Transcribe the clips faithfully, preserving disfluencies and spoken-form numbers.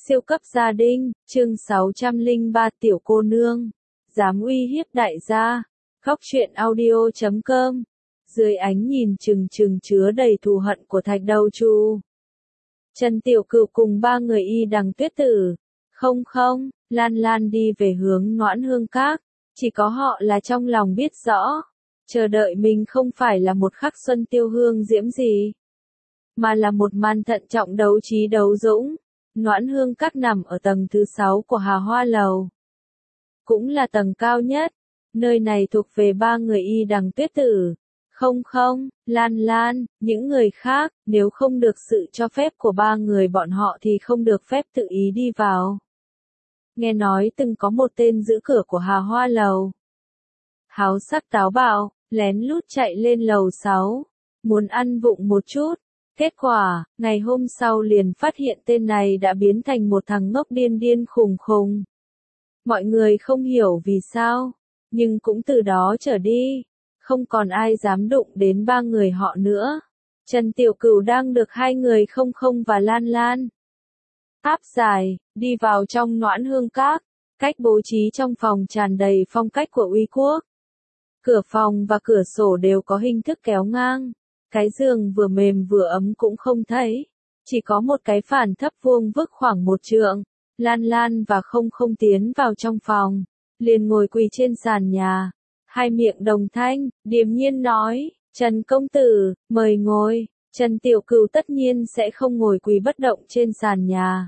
Siêu cấp gia đình, chương sáu trăm lẻ ba tiểu cô nương, dám uy hiếp đại gia. Khóc chuyện audio chấm com. Dưới ánh nhìn trừng trừng chứa đầy thù hận của Thạch Đầu Chu, Trần Tiểu Cửu cùng ba người y đằng tuyết tử, không không, Lan Lan đi về hướng Noãn Hương Các, chỉ có họ là trong lòng biết rõ, chờ đợi mình không phải là một khắc xuân tiêu hương diễm gì, mà là một màn thận trọng đấu trí đấu dũng. Noãn Hương Các nằm ở tầng thứ sáu của Hà Hoa Lầu, cũng là tầng cao nhất. Nơi này thuộc về ba người y đằng tuyết tử. Không không, Lan Lan, những người khác, nếu không được sự cho phép của ba người bọn họ thì không được phép tự ý đi vào. Nghe nói từng có một tên giữ cửa của Hà Hoa Lầu, háo sắc táo bạo, lén lút chạy lên lầu sáu, muốn ăn vụng một chút. Kết quả, ngày hôm sau liền phát hiện tên này đã biến thành một thằng ngốc điên điên khùng khùng. Mọi người không hiểu vì sao, nhưng cũng từ đó trở đi, không còn ai dám đụng đến ba người họ nữa. Trần Tiểu Cửu đang được hai người không không và Lan Lan áp giải, đi vào trong Noãn Hương Các. Cách bố trí trong phòng tràn đầy phong cách của Uy Quốc. Cửa phòng và cửa sổ đều có hình thức kéo ngang. Cái giường vừa mềm vừa ấm cũng không thấy, chỉ có một cái phản thấp vuông vức khoảng một trượng. Lan Lan và không không tiến vào trong phòng, liền ngồi quỳ trên sàn nhà, hai miệng đồng thanh, điềm nhiên nói, Trần công tử, mời ngồi. Trần Tiểu Cửu tất nhiên sẽ không ngồi quỳ bất động trên sàn nhà.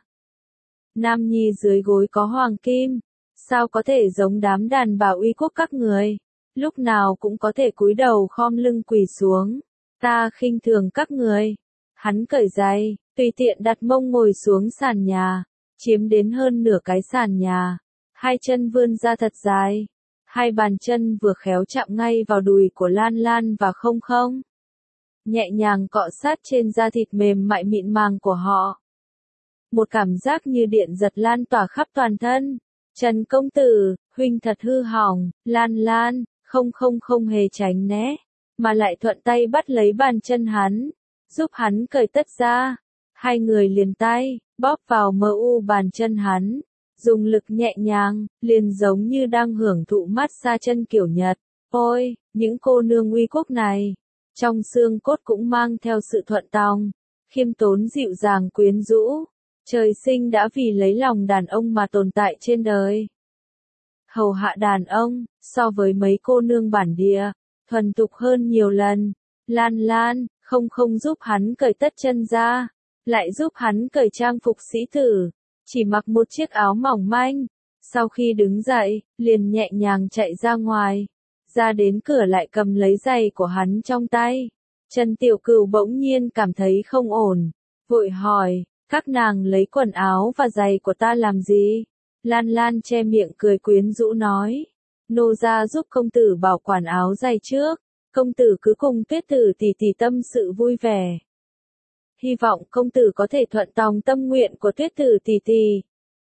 Nam nhi dưới gối có hoàng kim, sao có thể giống đám đàn bà Uy Quốc các người, lúc nào cũng có thể cúi đầu khom lưng quỳ xuống. Ta khinh thường các người. Hắn cởi giày, tùy tiện đặt mông ngồi xuống sàn nhà, chiếm đến hơn nửa cái sàn nhà. Hai chân vươn ra thật dài, hai bàn chân vừa khéo chạm ngay vào đùi của Lan Lan và không không, nhẹ nhàng cọ sát trên da thịt mềm mại mịn màng của họ. Một cảm giác như điện giật lan tỏa khắp toàn thân. Trần công tử, huynh thật hư hỏng. Lan Lan, không không không hề tránh né, mà lại thuận tay bắt lấy bàn chân hắn, giúp hắn cởi tất ra. Hai người liền tay, bóp vào mờ u bàn chân hắn, dùng lực nhẹ nhàng, liền giống như đang hưởng thụ mát xa chân kiểu Nhật. Ôi, những cô nương Uy Quốc này, trong xương cốt cũng mang theo sự thuận tòng, khiêm tốn dịu dàng quyến rũ. Trời sinh đã vì lấy lòng đàn ông mà tồn tại trên đời. Hầu hạ đàn ông, so với mấy cô nương bản địa, thuần thục hơn nhiều lần. Lan Lan, không không giúp hắn cởi tất chân ra, lại giúp hắn cởi trang phục sĩ tử, chỉ mặc một chiếc áo mỏng manh. Sau khi đứng dậy, liền nhẹ nhàng chạy ra ngoài, ra đến cửa lại cầm lấy giày của hắn trong tay. Trần Tiểu Cửu bỗng nhiên cảm thấy không ổn, vội hỏi, các nàng lấy quần áo và giày của ta làm gì? Lan Lan che miệng cười quyến rũ nói, nô gia giúp công tử bảo quản áo giày trước, công tử cứ cùng tuyết tử tỷ tỷ tâm sự vui vẻ. Hy vọng công tử có thể thuận tòng tâm nguyện của tuyết tử tỷ tỷ.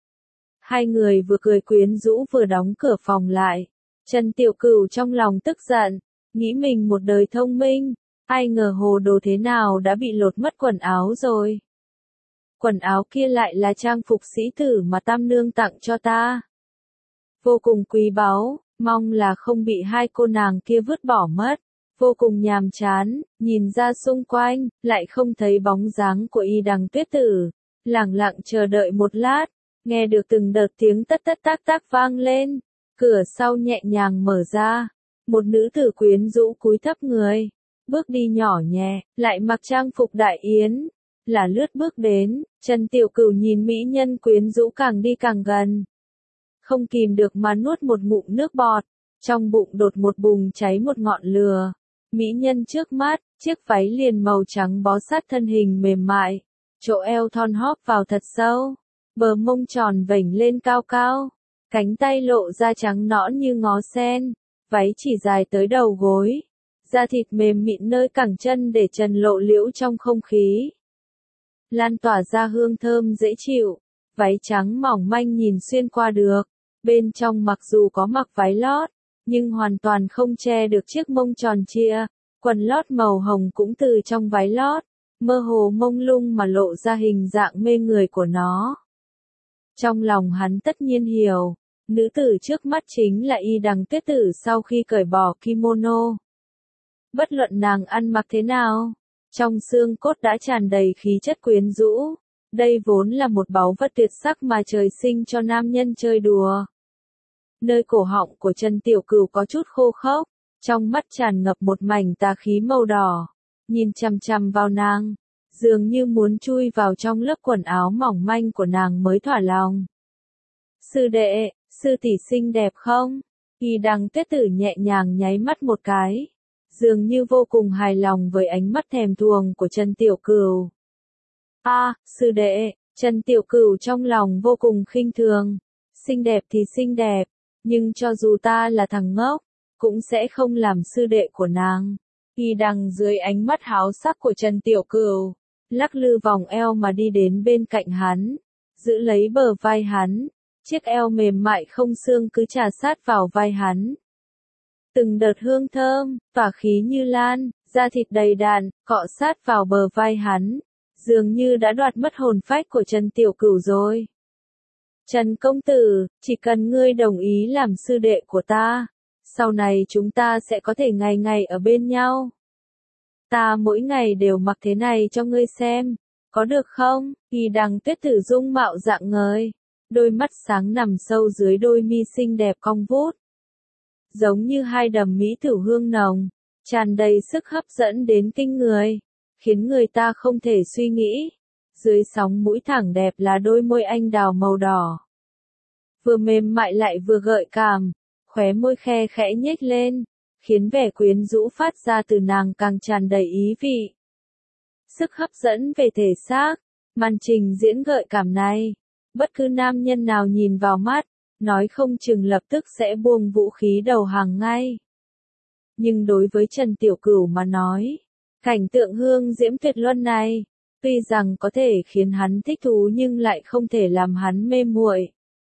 Hai người vừa cười quyến rũ vừa đóng cửa phòng lại. Trần Tiểu Cửu trong lòng tức giận, nghĩ mình một đời thông minh, ai ngờ hồ đồ thế nào đã bị lột mất quần áo rồi. Quần áo kia lại là trang phục sĩ tử mà Tam Nương tặng cho ta. Vô cùng quý báu, mong là không bị hai cô nàng kia vứt bỏ mất. Vô cùng nhàm chán, nhìn ra xung quanh, lại không thấy bóng dáng của y đằng tuyết tử. Lẳng lặng chờ đợi một lát, nghe được từng đợt tiếng tất tất tác tác vang lên. Cửa sau nhẹ nhàng mở ra, một nữ tử quyến rũ cúi thấp người, bước đi nhỏ nhẹ, lại mặc trang phục đại yến. Là lướt bước đến, Trần Tiểu Cửu nhìn mỹ nhân quyến rũ càng đi càng gần, không kìm được mà nuốt một ngụm nước bọt, trong bụng đột một bùng cháy một ngọn lửa. Mỹ nhân trước mắt, chiếc váy liền màu trắng bó sát thân hình mềm mại, chỗ eo thon hóp vào thật sâu, bờ mông tròn vểnh lên cao cao, cánh tay lộ ra trắng nõn như ngó sen, váy chỉ dài tới đầu gối, da thịt mềm mịn nơi cẳng chân để trần lộ liễu trong không khí, lan tỏa ra hương thơm dễ chịu. Váy trắng mỏng manh nhìn xuyên qua được, bên trong mặc dù có mặc váy lót, nhưng hoàn toàn không che được chiếc mông tròn trịa. Quần lót màu hồng cũng từ trong váy lót, mơ hồ mông lung mà lộ ra hình dạng mê người của nó. Trong lòng hắn tất nhiên hiểu, nữ tử trước mắt chính là Y Đằng Tuyết Tử sau khi cởi bỏ kimono. Bất luận nàng ăn mặc thế nào, trong xương cốt đã tràn đầy khí chất quyến rũ. Đây vốn là một báu vật tuyệt sắc mà trời sinh cho nam nhân chơi đùa. Nơi cổ họng của Trần Tiểu Cửu có chút khô khốc, trong mắt tràn ngập một mảnh tà khí màu đỏ, nhìn chằm chằm vào nàng, dường như muốn chui vào trong lớp quần áo mỏng manh của nàng mới thỏa lòng. Sư đệ, sư tỷ xinh đẹp không? Y Đằng Tuyết Tử nhẹ nhàng nháy mắt một cái, dường như vô cùng hài lòng với ánh mắt thèm thuồng của Trần Tiểu Cửu. A, à, sư đệ, Trần Tiểu Cửu trong lòng vô cùng khinh thường. Xinh đẹp thì xinh đẹp, nhưng cho dù ta là thằng ngốc, cũng sẽ không làm sư đệ của nàng. Y Đằng dưới ánh mắt háo sắc của Trần Tiểu Cửu, lắc lư vòng eo mà đi đến bên cạnh hắn, giữ lấy bờ vai hắn, chiếc eo mềm mại không xương cứ chà sát vào vai hắn. Từng đợt hương thơm, tỏa khí như lan, da thịt đầy đặn, cọ sát vào bờ vai hắn, dường như đã đoạt mất hồn phách của Trần Tiểu Cửu rồi. Trần công tử, chỉ cần ngươi đồng ý làm sư đệ của ta, sau này chúng ta sẽ có thể ngày ngày ở bên nhau. Ta mỗi ngày đều mặc thế này cho ngươi xem, có được không? Y Đằng Tuyết Tử dung mạo rạng ngời, đôi mắt sáng nằm sâu dưới đôi mi xinh đẹp cong vút, giống như hai đầm mỹ tử hương nồng, tràn đầy sức hấp dẫn đến kinh người, khiến người ta không thể suy nghĩ. Dưới sóng mũi thẳng đẹp là đôi môi anh đào màu đỏ, vừa mềm mại lại vừa gợi cảm, khóe môi khe khẽ nhếch lên, khiến vẻ quyến rũ phát ra từ nàng càng tràn đầy ý vị. Sức hấp dẫn về thể xác, màn trình diễn gợi cảm này, bất cứ nam nhân nào nhìn vào mắt, nói không chừng lập tức sẽ buông vũ khí đầu hàng ngay. Nhưng đối với Trần Tiểu Cửu mà nói, cảnh tượng hương diễm tuyệt luân này, tuy rằng có thể khiến hắn thích thú nhưng lại không thể làm hắn mê muội.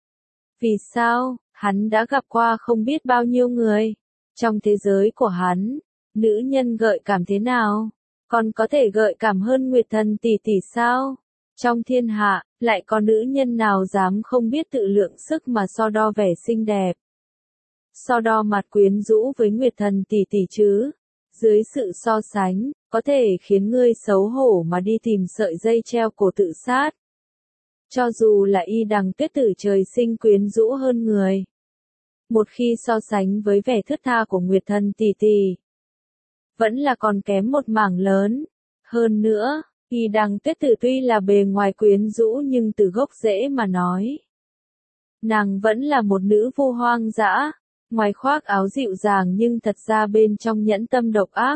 Vì sao? Hắn đã gặp qua không biết bao nhiêu người. Trong thế giới của hắn, nữ nhân gợi cảm thế nào? Còn có thể gợi cảm hơn Nguyệt Thần tỷ tỷ sao? Trong thiên hạ, lại có nữ nhân nào dám không biết tự lượng sức mà so đo vẻ xinh đẹp? So đo mặt quyến rũ với Nguyệt Thần tỷ tỷ chứ? Dưới sự so sánh, có thể khiến ngươi xấu hổ mà đi tìm sợi dây treo cổ tự sát. Cho dù là Y Đằng Tuyết Tử trời sinh quyến rũ hơn người, một khi so sánh với vẻ thướt tha của Nguyệt Thần tỷ tỷ, vẫn là còn kém một mảng lớn. Hơn nữa, Y Đằng Tuyết Tử tuy là bề ngoài quyến rũ nhưng từ gốc rễ mà nói, nàng vẫn là một nữ vô hoang dã, ngoài khoác áo dịu dàng nhưng thật ra bên trong nhẫn tâm độc ác.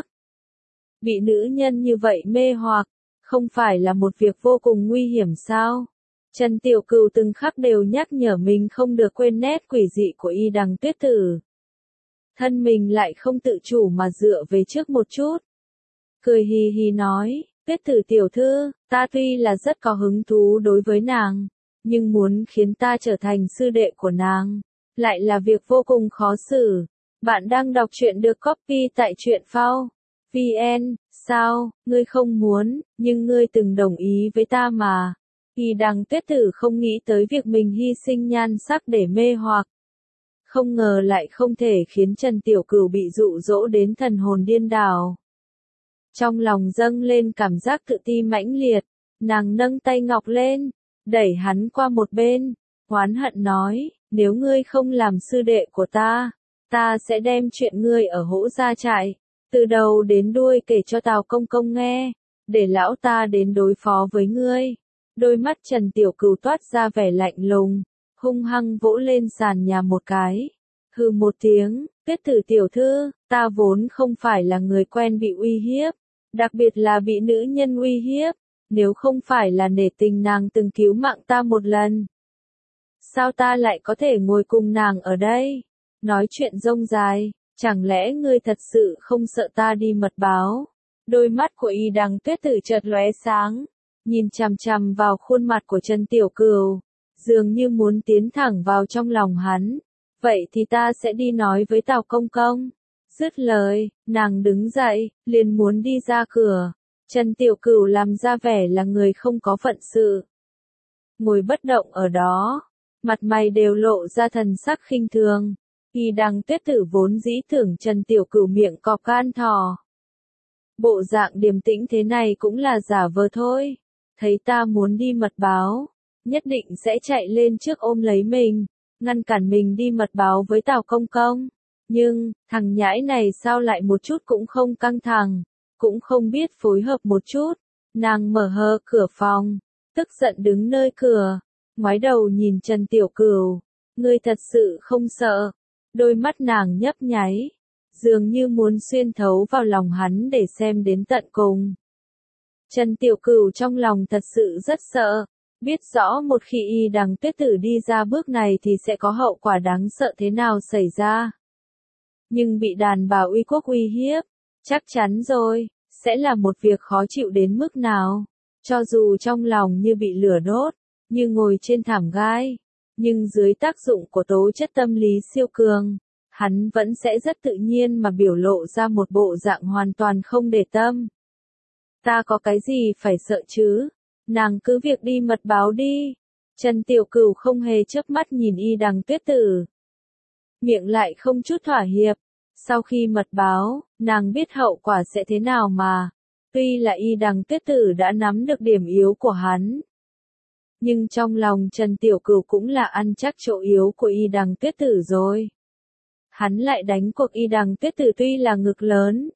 Bị nữ nhân như vậy mê hoặc, không phải là một việc vô cùng nguy hiểm sao? Trần Tiểu Cửu từng khắc đều nhắc nhở mình không được quên nét quỷ dị của Y Đằng Tuyết Tử. Thân mình lại không tự chủ mà dựa về trước một chút. Cười hì hì nói, Tuyết Tử tiểu thư, ta tuy là rất có hứng thú đối với nàng, nhưng muốn khiến ta trở thành sư đệ của nàng, lại là việc vô cùng khó xử. Bạn đang đọc truyện được copy tại truyện phao chấm vn, sao, ngươi không muốn, nhưng ngươi từng đồng ý với ta mà. Y Đằng Tuyết Tử không nghĩ tới việc mình hy sinh nhan sắc để mê hoặc. Không ngờ lại không thể khiến Trần Tiểu Cửu bị dụ dỗ đến thần hồn điên đảo. Trong lòng dâng lên cảm giác tự ti mãnh liệt, nàng nâng tay ngọc lên, đẩy hắn qua một bên, oán hận nói, nếu ngươi không làm sư đệ của ta, ta sẽ đem chuyện ngươi ở Hỗ Gia Trại, từ đầu đến đuôi kể cho Tào Công Công nghe, để lão ta đến đối phó với ngươi. Đôi mắt Trần Tiểu Cửu toát ra vẻ lạnh lùng, hung hăng vỗ lên sàn nhà một cái. Hừ một tiếng, Tuyết Tử tiểu thư, ta vốn không phải là người quen bị uy hiếp, đặc biệt là bị nữ nhân uy hiếp, nếu không phải là nể tình nàng từng cứu mạng ta một lần. Sao ta lại có thể ngồi cùng nàng ở đây, nói chuyện rông dài, chẳng lẽ ngươi thật sự không sợ ta đi mật báo? Đôi mắt của Y Đằng Tuyết Tử chợt lóe sáng, nhìn chằm chằm vào khuôn mặt của Trần Tiểu Cửu, dường như muốn tiến thẳng vào trong lòng hắn. Vậy thì ta sẽ đi nói với Tào Công Công. Dứt lời, nàng đứng dậy, liền muốn đi ra cửa. Trần Tiểu Cửu làm ra vẻ là người không có phận sự. ngồi bất động ở đó, mặt mày đều lộ ra thần sắc khinh thường. Y Đằng Tuyết Tử vốn dĩ tưởng Trần Tiểu Cửu miệng cọp gan thỏ. Bộ dạng điềm tĩnh thế này cũng là giả vờ thôi. Thấy ta muốn đi mật báo, nhất định sẽ chạy lên trước ôm lấy mình, ngăn cản mình đi mật báo với Tào Công Công. Nhưng, thằng nhãi này sao lại một chút cũng không căng thẳng, cũng không biết phối hợp một chút. Nàng mở hờ cửa phòng, tức giận đứng nơi cửa, ngoái đầu nhìn Trần Tiểu Cửu. Ngươi thật sự không sợ. Đôi mắt nàng nhấp nháy, dường như muốn xuyên thấu vào lòng hắn để xem đến tận cùng. Trần Tiểu Cửu trong lòng thật sự rất sợ, biết rõ một khi Y Đằng Tuyết Tử đi ra bước này thì sẽ có hậu quả đáng sợ thế nào xảy ra. Nhưng bị đàn bà uy quốc uy hiếp, chắc chắn rồi, sẽ là một việc khó chịu đến mức nào. Cho dù trong lòng như bị lửa đốt, như ngồi trên thảm gai, nhưng dưới tác dụng của tố chất tâm lý siêu cường, hắn vẫn sẽ rất tự nhiên mà biểu lộ ra một bộ dạng hoàn toàn không để tâm. Ta có cái gì phải sợ chứ? Nàng cứ việc đi mật báo đi. Trần Tiểu Cửu không hề chớp mắt nhìn Y Đằng Tuyết Tử. Miệng lại không chút thỏa hiệp. Sau khi mật báo, nàng biết hậu quả sẽ thế nào mà. Tuy là Y Đằng Tuyết Tử đã nắm được điểm yếu của hắn, nhưng trong lòng Trần Tiểu Cửu cũng là ăn chắc chỗ yếu của Y Đằng Tuyết Tử rồi. Hắn lại đánh cuộc Y Đằng Tuyết Tử tuy là ngực lớn,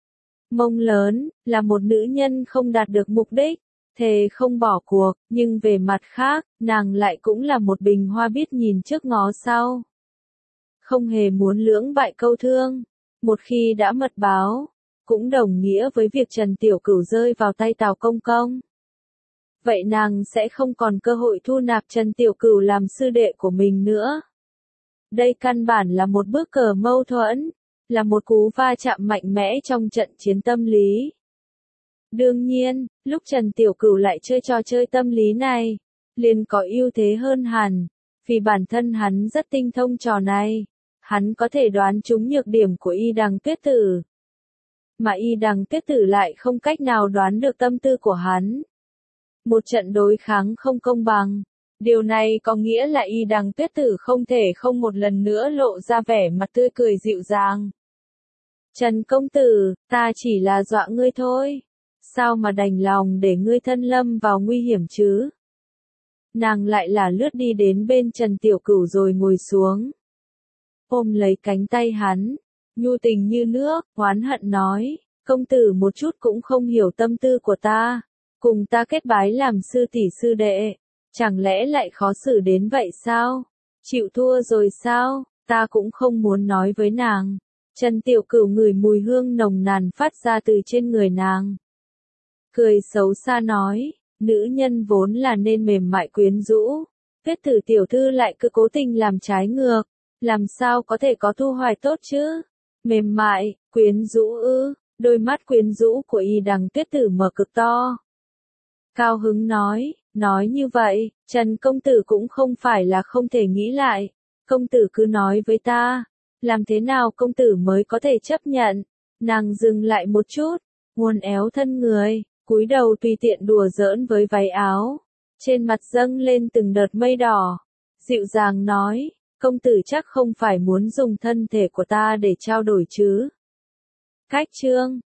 mông lớn, là một nữ nhân không đạt được mục đích, thề không bỏ cuộc, nhưng về mặt khác, nàng lại cũng là một bình hoa biết nhìn trước ngó sau. Không hề muốn lưỡng bại câu thương, một khi đã mật báo, cũng đồng nghĩa với việc Trần Tiểu Cửu rơi vào tay Tào Công Công. Vậy nàng sẽ không còn cơ hội thu nạp Trần Tiểu Cửu làm sư đệ của mình nữa. Đây căn bản là một bước cờ mâu thuẫn, là một cú va chạm mạnh mẽ trong trận chiến tâm lý. Đương nhiên, lúc Trần Tiểu Cửu lại chơi trò chơi tâm lý này, liền có ưu thế hơn hẳn, vì bản thân hắn rất tinh thông trò này, hắn có thể đoán trúng nhược điểm của Y Đằng Tuyết Tử. Mà Y Đằng Tuyết Tử lại không cách nào đoán được tâm tư của hắn. Một trận đối kháng không công bằng. Điều này có nghĩa là Y Đằng Tuyết Tử không thể không một lần nữa lộ ra vẻ mặt tươi cười dịu dàng. Trần công tử, ta chỉ là dọa ngươi thôi. Sao mà đành lòng để ngươi thân lâm vào nguy hiểm chứ? Nàng lại là lướt đi đến bên Trần Tiểu Cửu rồi ngồi xuống. Ôm lấy cánh tay hắn, nhu tình như nước, oán hận nói, công tử một chút cũng không hiểu tâm tư của ta. Cùng ta kết bái làm sư tỷ sư đệ, chẳng lẽ lại khó xử đến vậy sao? Chịu thua rồi sao? Ta cũng không muốn nói với nàng. Trần Tiểu Cửu ngửi mùi hương nồng nàn phát ra từ trên người nàng. Cười xấu xa nói, nữ nhân vốn là nên mềm mại quyến rũ. Tuyết Tử tiểu thư lại cứ cố tình làm trái ngược, làm sao có thể có thu hoạch tốt chứ? Mềm mại, quyến rũ ư? Đôi mắt quyến rũ của Y Đằng Tuyết Tử mở cực to. Cao hứng nói, nói như vậy, Trần công tử cũng không phải là không thể nghĩ lại. Công tử cứ nói với ta, làm thế nào công tử mới có thể chấp nhận? Nàng dừng lại một chút, uốn éo thân người, cúi đầu tùy tiện đùa giỡn với váy áo. Trên mặt dâng lên từng đợt mây đỏ. Dịu dàng nói, công tử chắc không phải muốn dùng thân thể của ta để trao đổi chứ? Cách chương